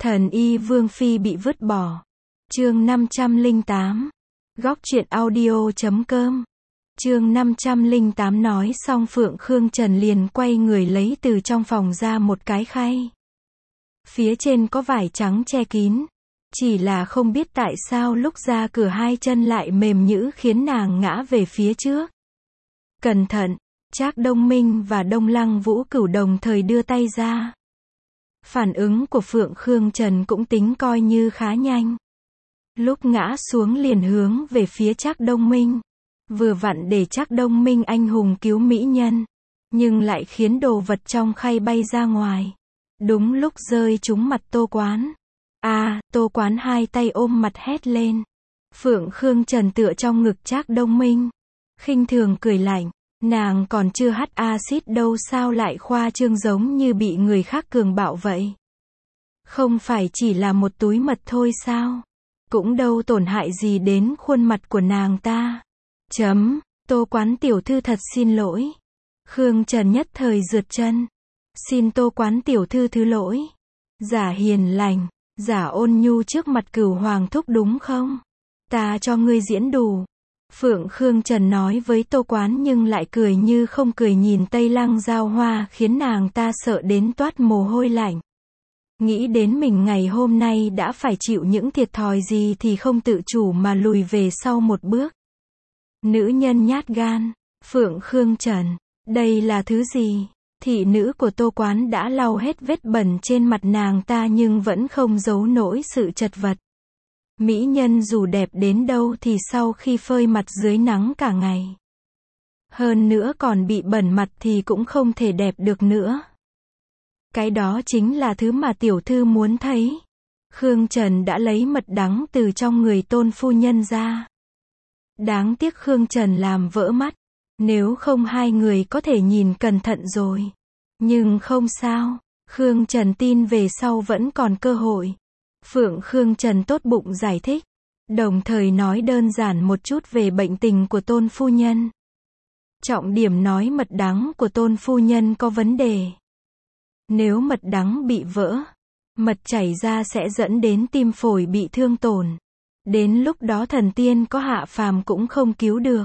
Thần y Vương Phi bị vứt bỏ. Chương 508. Góc truyện audio.com. Chương 508 nói xong Phượng Khương Trần liền quay người lấy từ trong phòng ra một cái khay. Phía trên có vải trắng che kín. Chỉ là không biết tại sao lúc ra cửa hai chân lại mềm nhũn khiến nàng ngã về phía trước. Cẩn thận, Trác Đông Minh và Đông Lăng Vũ Cửu đồng thời đưa tay ra. Phản ứng của Phượng Khương Trần cũng tính coi như khá nhanh. Lúc ngã xuống liền hướng về phía Trác Đông Minh. Vừa vặn để Trác Đông Minh anh hùng cứu mỹ nhân. Nhưng lại khiến đồ vật trong khay bay ra ngoài. Đúng lúc rơi trúng mặt Tô Quán. Tô Quán hai tay ôm mặt hét lên. Phượng Khương Trần tựa trong ngực Trác Đông Minh. Khinh thường cười lạnh. Nàng còn chưa hắt axit đâu sao lại khoa trương giống như bị người khác cường bạo vậy. Không phải chỉ là một túi mật thôi sao? Cũng đâu tổn hại gì đến khuôn mặt của nàng ta. Tô Quán tiểu thư thật xin lỗi. Khương Trần nhất thời rượt chân. Xin Tô Quán tiểu thư thứ lỗi. Giả hiền lành, giả ôn nhu trước mặt Cửu Hoàng thúc đúng không? Ta cho ngươi diễn đủ. Phượng Khương Trần nói với Tô Quán nhưng lại cười như không cười nhìn Tây Lăng Giao Hoa khiến nàng ta sợ đến toát mồ hôi lạnh. Nghĩ đến mình ngày hôm nay đã phải chịu những thiệt thòi gì thì không tự chủ mà lùi về sau một bước. Nữ nhân nhát gan, Phượng Khương Trần, đây là thứ gì? Thị nữ của Tô Quán đã lau hết vết bẩn trên mặt nàng ta nhưng vẫn không giấu nổi sự chật vật. Mỹ nhân dù đẹp đến đâu thì sau khi phơi mặt dưới nắng cả ngày. Hơn nữa còn bị bẩn mặt thì cũng không thể đẹp được nữa. Cái đó chính là thứ mà tiểu thư muốn thấy. Khương Trần đã lấy mật đắng từ trong người Tôn phu nhân ra. Đáng tiếc Khương Trần làm vỡ mắt. Nếu không hai người có thể nhìn cẩn thận rồi. Nhưng không sao. Khương Trần tin về sau vẫn còn cơ hội. Phượng Khương Trần tốt bụng giải thích. Đồng thời nói đơn giản một chút về bệnh tình của Tôn phu nhân. Trọng điểm nói mật đắng của Tôn phu nhân có vấn đề. Nếu mật đắng bị vỡ, mật chảy ra sẽ dẫn đến tim phổi bị thương tổn. Đến lúc đó thần tiên có hạ phàm cũng không cứu được.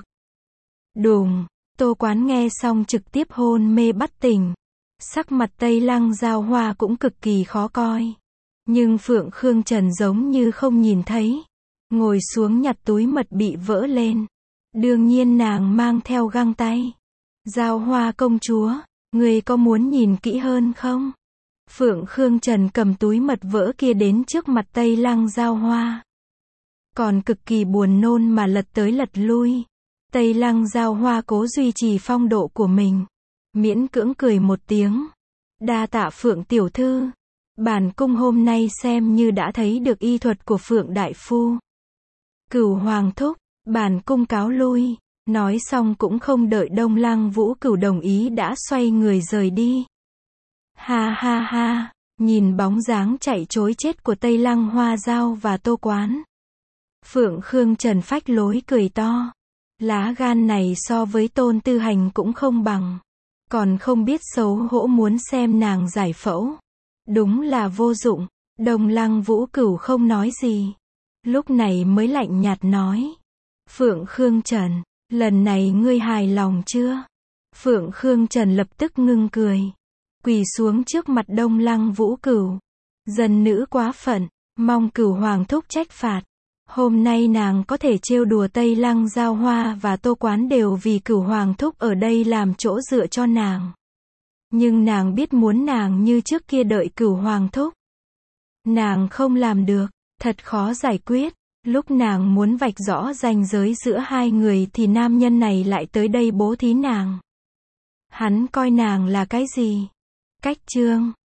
Đùng, Tô Quán nghe xong trực tiếp hôn mê bất tỉnh. Sắc mặt Tây Lăng Giao Hoa cũng cực kỳ khó coi. Nhưng Phượng Khương Trần giống như không nhìn thấy. Ngồi xuống nhặt túi mật bị vỡ lên. Đương nhiên nàng mang theo găng tay. Giao Hoa công chúa, người có muốn nhìn kỹ hơn không? Phượng Khương Trần cầm túi mật vỡ kia đến trước mặt Tây Lăng Giao Hoa. Còn cực kỳ buồn nôn mà lật tới lật lui. Tây Lăng Giao Hoa cố duy trì phong độ của mình. Miễn cưỡng cười một tiếng. Đa tạ Phượng tiểu thư. Bản cung hôm nay xem như đã thấy được y thuật của Phượng đại phu. Cửu Hoàng thúc, bản cung cáo lui. Nói xong cũng không đợi Đông Lăng Vũ Cửu đồng ý đã xoay người rời đi. Ha ha ha, nhìn bóng dáng chạy trối chết của Tây Lăng Hoa Giao và Tô Quán. Phượng Khương Trần phách lối cười to. Lá gan này so với Tôn Tư Hành cũng không bằng. Còn không biết xấu hổ muốn xem nàng giải phẫu. Đúng là vô dụng. Đông Lăng Vũ Cửu không nói gì. Lúc này mới lạnh nhạt nói. Phượng Khương Trần, lần này ngươi hài lòng chưa? Phượng Khương Trần lập tức ngưng cười. Quỳ xuống trước mặt Đông Lăng Vũ Cửu. Dân nữ quá phận, mong Cửu Hoàng thúc trách phạt. Hôm nay nàng có thể trêu đùa Tây Lăng Giao Hoa và Tô Quán đều vì Cửu Hoàng thúc ở đây làm chỗ dựa cho nàng. Nhưng nàng biết muốn nàng như trước kia đợi Cửu Hoàng thúc. Nàng không làm được, thật khó giải quyết. Lúc nàng muốn vạch rõ ranh giới giữa hai người thì nam nhân này lại tới đây bố thí nàng. Hắn coi nàng là cái gì? Cách chương